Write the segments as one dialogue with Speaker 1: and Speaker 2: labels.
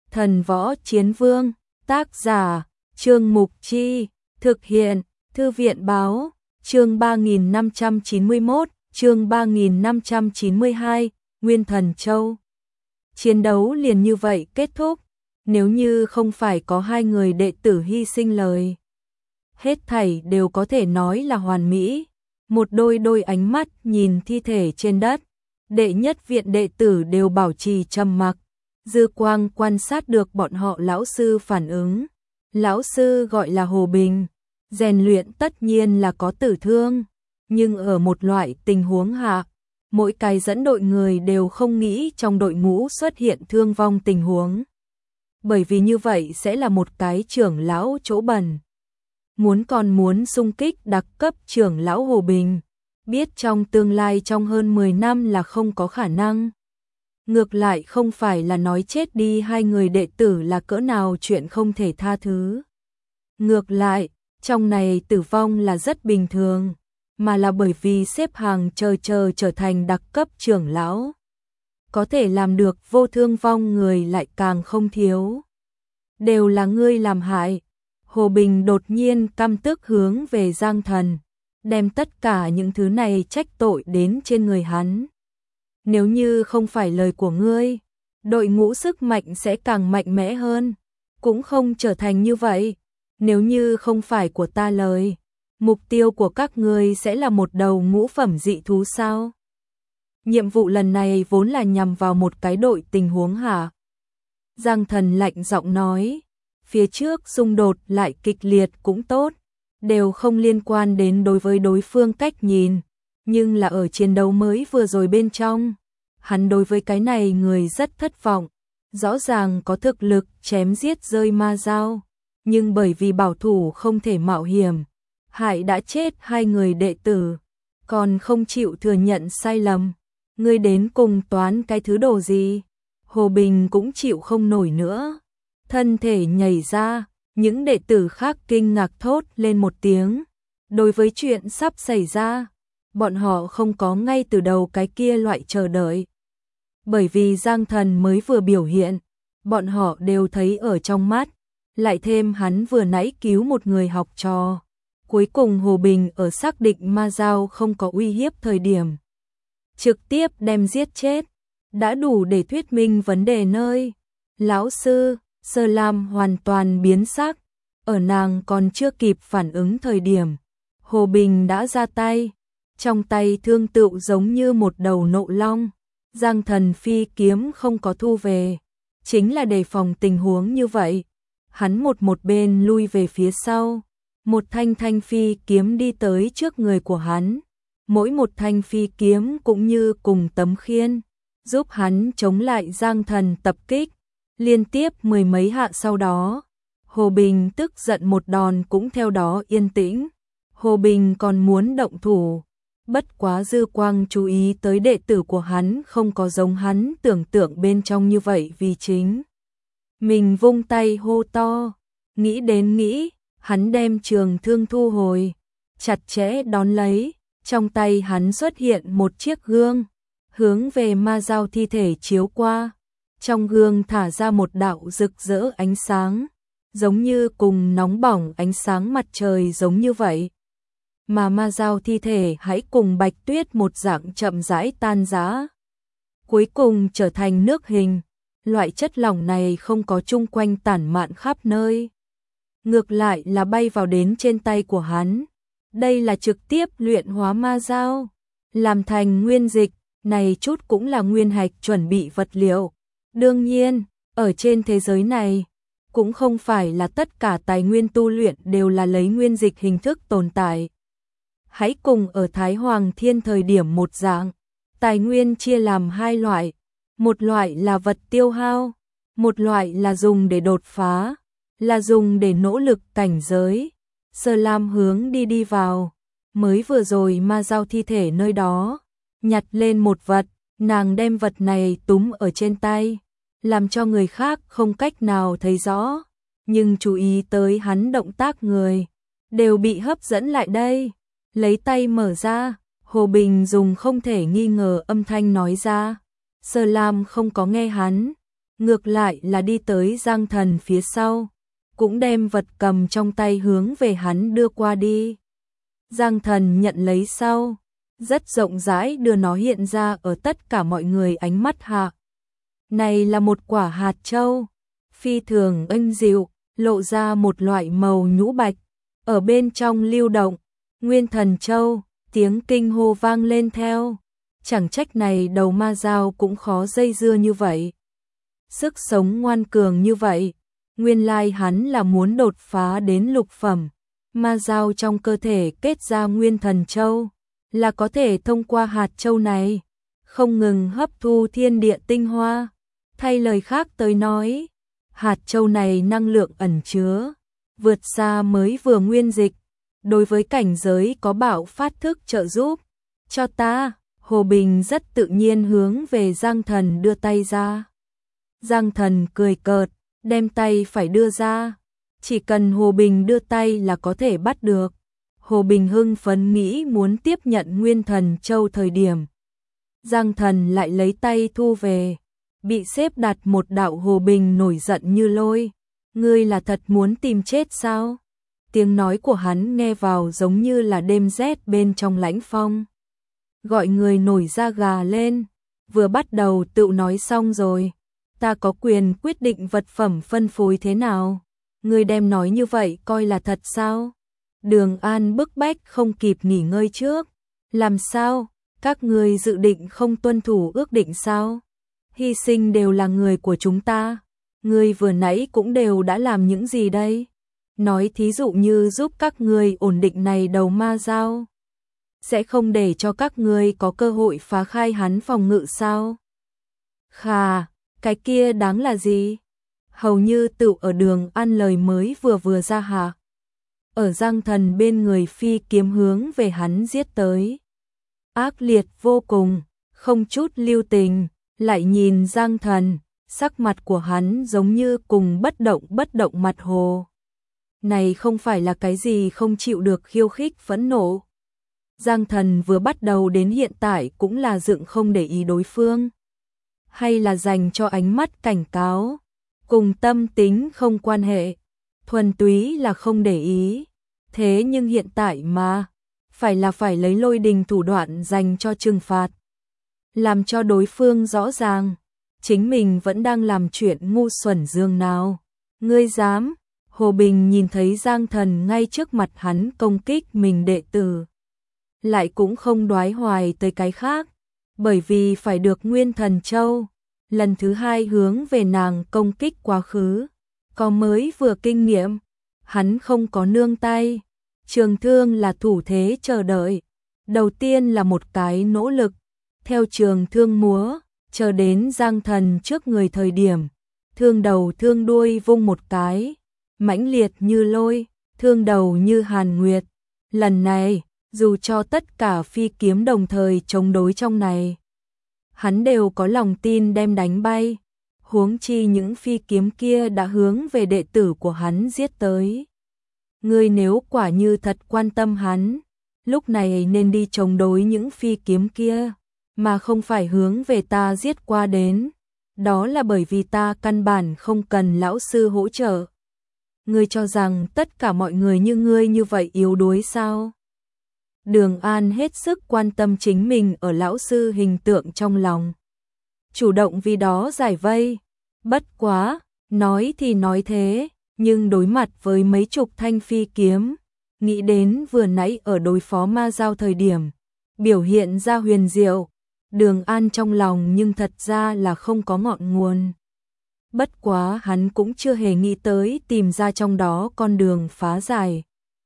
Speaker 1: Thần Võ Chiến Vương, tác giả, Trương Mục Chi, thực hiện, Thư viện Báo, chương 3591, chương 3592, Nguyên Thần Châu. Chiến đấu liền như vậy kết thúc, nếu như không phải có hai người đệ tử hy sinh lời. Hết thảy đều có thể nói là hoàn mỹ, một đôi ánh mắt nhìn thi thể trên đất, đệ nhất viện đệ tử đều bảo trì trầm mặc. Dư quang quan sát được bọn họ lão sư phản ứng. Lão sư gọi là Hồ Bình, rèn luyện tất nhiên là có tử thương, nhưng ở một loại tình huống hạ, mỗi cái dẫn đội người đều không nghĩ trong đội ngũ xuất hiện thương vong tình huống. Bởi vì như vậy sẽ là một cái trưởng lão chỗ bẩn. Muốn xung kích đặc cấp trưởng lão Hồ Bình, biết trong tương lai trong hơn 10 năm là không có khả năng. Ngược lại không phải là nói chết đi hai người đệ tử là cỡ nào chuyện không thể tha thứ. Ngược lại, trong này tử vong là rất bình thường, mà là bởi vì xếp hàng chờ trở thành đặc cấp trưởng lão. Có thể làm được vô thương vong người lại càng không thiếu. Đều là ngươi làm hại. Hồ Bình đột nhiên căm tức hướng về Giang Thần, đem tất cả những thứ này trách tội đến trên người hắn. Nếu như không phải lời của ngươi, đội ngũ sức mạnh sẽ càng mạnh mẽ hơn, cũng không trở thành như vậy. Nếu như không phải của ta lời, mục tiêu của các ngươi sẽ là một đầu ngũ phẩm dị thú sao? Nhiệm vụ lần này vốn là nhằm vào một cái đội tình huống hả? Giang Thần lạnh giọng nói, phía trước xung đột lại kịch liệt cũng tốt, đều không liên quan đến đối với đối phương cách nhìn, nhưng là ở chiến đấu mới vừa rồi bên trong, hắn đối với cái này người rất thất vọng, rõ ràng có thực lực chém giết rơi ma dao, nhưng bởi vì bảo thủ không thể mạo hiểm, hại đã chết hai người đệ tử, còn không chịu thừa nhận sai lầm. Ngươi đến cùng toán cái thứ đồ gì? Hồ Bình cũng chịu không nổi nữa, thân thể nhảy ra, những đệ tử khác kinh ngạc thốt lên một tiếng. Đối với chuyện sắp xảy ra, bọn họ không có ngay từ đầu cái kia loại chờ đợi. Bởi vì Giang Thần mới vừa biểu hiện, bọn họ đều thấy ở trong mắt, lại thêm hắn vừa nãy cứu một người học trò. Cuối cùng Hồ Bình ở xác định ma dao không có uy hiếp thời điểm, trực tiếp đem giết chết, đã đủ để thuyết minh vấn đề nơi. Lão sư, Sơ Lam hoàn toàn biến sắc, ở nàng còn chưa kịp phản ứng thời điểm, Hồ Bình đã ra tay, trong tay thương tựu giống như một đầu nộ long. Giang Thần phi kiếm không có thu về, chính là đề phòng tình huống như vậy. Hắn một bên lui về phía sau, một thanh phi kiếm đi tới trước người của hắn. Mỗi một thanh phi kiếm cũng như cùng tấm khiên, giúp hắn chống lại Giang Thần tập kích. Liên tiếp mười mấy hạ sau đó, Hồ Bình tức giận một đòn cũng theo đó yên tĩnh. Hồ Bình còn muốn động thủ, bất quá Dư Quang chú ý tới đệ tử của hắn không có giống hắn tưởng tượng bên trong như vậy vì chính. Mình vung tay hô to, nghĩ đến nghĩ, hắn đem trường thương thu hồi, chặt chẽ đón lấy, trong tay hắn xuất hiện một chiếc gương, hướng về ma dao thi thể chiếu qua. Trong gương thả ra một đạo rực rỡ ánh sáng, giống như cùng nóng bỏng ánh sáng mặt trời giống như vậy. Mà ma dao thi thể hãy cùng bạch tuyết một dạng chậm rãi tan rã, cuối cùng trở thành nước hình. Loại chất lỏng này không có chung quanh tản mạn khắp nơi, ngược lại là bay vào đến trên tay của hắn. Đây là trực tiếp luyện hóa ma dao, làm thành nguyên dịch, này chút cũng là nguyên hạch chuẩn bị vật liệu. Đương nhiên, ở trên thế giới này, cũng không phải là tất cả tài nguyên tu luyện đều là lấy nguyên dịch hình thức tồn tại. Hãy cùng ở Thái Hoàng Thiên thời điểm một dạng, tài nguyên chia làm hai loại, một loại là vật tiêu hao, một loại là dùng để đột phá, là dùng để nỗ lực cảnh giới. Sơ Lam hướng đi vào, mới vừa rồi ma dao thi thể nơi đó, nhặt lên một vật, nàng đem vật này túm ở trên tay, làm cho người khác không cách nào thấy rõ, nhưng chú ý tới hắn động tác người, đều bị hấp dẫn lại đây. Lấy tay mở ra, Hồ Bình dùng không thể nghi ngờ âm thanh nói ra. Sơ Lam không có nghe hắn, ngược lại là đi tới Giang Thần phía sau, cũng đem vật cầm trong tay hướng về hắn đưa qua đi. Giang Thần nhận lấy sau, rất rộng rãi đưa nó hiện ra ở tất cả mọi người ánh mắt hạ. Này là một quả hạt châu, phi thường êm dịu, lộ ra một loại màu nhũ bạch, ở bên trong lưu động, Nguyên Thần Châu, tiếng kinh hô vang lên theo. Chẳng trách này đầu ma dao cũng khó dây dưa như vậy. Sức sống ngoan cường như vậy, nguyên lai hắn là muốn đột phá đến lục phẩm. Ma dao trong cơ thể kết ra Nguyên Thần Châu, là có thể thông qua hạt châu này, không ngừng hấp thu thiên địa tinh hoa. Thay lời khác tới nói, hạt châu này năng lượng ẩn chứa, vượt xa mới vừa nguyên dịch, đối với cảnh giới có bạo phát thức trợ giúp. Cho ta, Hồ Bình rất tự nhiên hướng về Giang Thần đưa tay ra. Giang Thần cười cợt, đem tay phải đưa ra, chỉ cần Hồ Bình đưa tay là có thể bắt được. Hồ Bình hưng phấn nghĩ muốn tiếp nhận Nguyên Thần Châu thời điểm. Giang Thần lại lấy tay thu về, bị xếp đặt một đạo. Hồ Bình nổi giận như lôi. Ngươi là thật muốn tìm chết sao? Tiếng nói của hắn nghe vào giống như là đêm rét bên trong lãnh phong. Gọi người nổi da gà lên, vừa bắt đầu tự nói xong rồi. Ta có quyền quyết định vật phẩm phân phối thế nào? Ngươi đem nói như vậy coi là thật sao? Đường An bức bách không kịp nghỉ ngơi trước. Làm sao? Các ngươi dự định không tuân thủ ước định sao? Hy sinh đều là người của chúng ta. Ngươi vừa nãy cũng đều đã làm những gì đây? Nói thí dụ như giúp các ngươi ổn định này đầu ma dao, sẽ không để cho các ngươi có cơ hội phá khai hắn phòng ngự sao? Khà, cái kia đáng là gì? Hầu như tự ở Đường An lời mới vừa ra hạ. Ở Giang Thần bên người phi kiếm hướng về hắn giết tới. Ác liệt vô cùng, không chút lưu tình, lại nhìn Giang Thần, sắc mặt của hắn giống như cùng bất động mặt hồ. Này không phải là cái gì không chịu được khiêu khích phẫn nộ. Giang Thần vừa bắt đầu đến hiện tại cũng là dựng không để ý đối phương, hay là dành cho ánh mắt cảnh cáo, cùng tâm tính không quan hệ, thuần túy là không để ý. Thế nhưng hiện tại mà, phải lấy lôi đình thủ đoạn dành cho trừng phạt, làm cho đối phương rõ ràng, chính mình vẫn đang làm chuyện ngu xuẩn dương nào. Ngươi dám? Hồ Bình nhìn thấy Giang Thần ngay trước mặt hắn công kích mình đệ tử, lại cũng không đoái hoài tới cái khác, bởi vì phải được Nguyên Thần Châu, lần thứ hai hướng về nàng công kích quá khứ, có mới vừa kinh nghiệm, hắn không có nương tay, trường thương là thủ thế chờ đợi, đầu tiên là một cái nỗ lực, theo trường thương múa, chờ đến Giang Thần trước người thời điểm, thương đầu thương đuôi vung một cái, mãnh liệt như lôi, thương đầu như hàn nguyệt. Lần này, dù cho tất cả phi kiếm đồng thời chống đối trong này, hắn đều có lòng tin đem đánh bay, huống chi những phi kiếm kia đã hướng về đệ tử của hắn giết tới. Ngươi nếu quả như thật quan tâm hắn, lúc này nên đi chống đối những phi kiếm kia, mà không phải hướng về ta giết qua đến. Đó là bởi vì ta căn bản không cần lão sư hỗ trợ. Ngươi cho rằng tất cả mọi người như ngươi như vậy yếu đuối sao? Đường An hết sức quan tâm chính mình ở lão sư hình tượng trong lòng, chủ động vì đó giải vây. Bất quá, nói thì nói thế, nhưng đối mặt với mấy chục thanh phi kiếm, nghĩ đến vừa nãy ở đối phó ma dao thời điểm, biểu hiện ra huyền diệu, Đường An trong lòng nhưng thật ra là không có ngọn nguồn. Bất quá hắn cũng chưa hề nghĩ tới tìm ra trong đó con đường phá giải,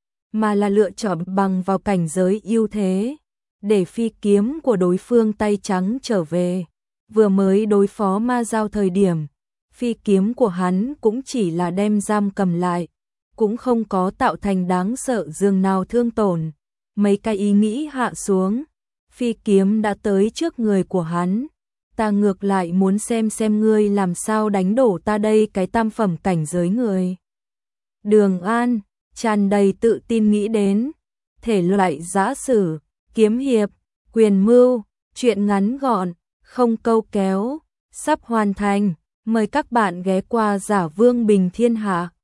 Speaker 1: mà là lựa chọn bằng vào cảnh giới ưu thế, để phi kiếm của đối phương tay trắng trở về. Vừa mới đối phó ma dao thời điểm, phi kiếm của hắn cũng chỉ là đem giam cầm lại, cũng không có tạo thành đáng sợ dường nào thương tổn. Mấy cái ý nghĩ hạ xuống, phi kiếm đã tới trước người của hắn. Ta ngược lại muốn xem ngươi làm sao đánh đổ ta đây cái tam phẩm cảnh giới người. Đường An tràn đầy tự tin nghĩ đến, thể loại giã sử, kiếm hiệp, quyền mưu, chuyện ngắn gọn, không câu kéo, sắp hoàn thành. Mời các bạn ghé qua Giả Vương Bình Thiên Hạ.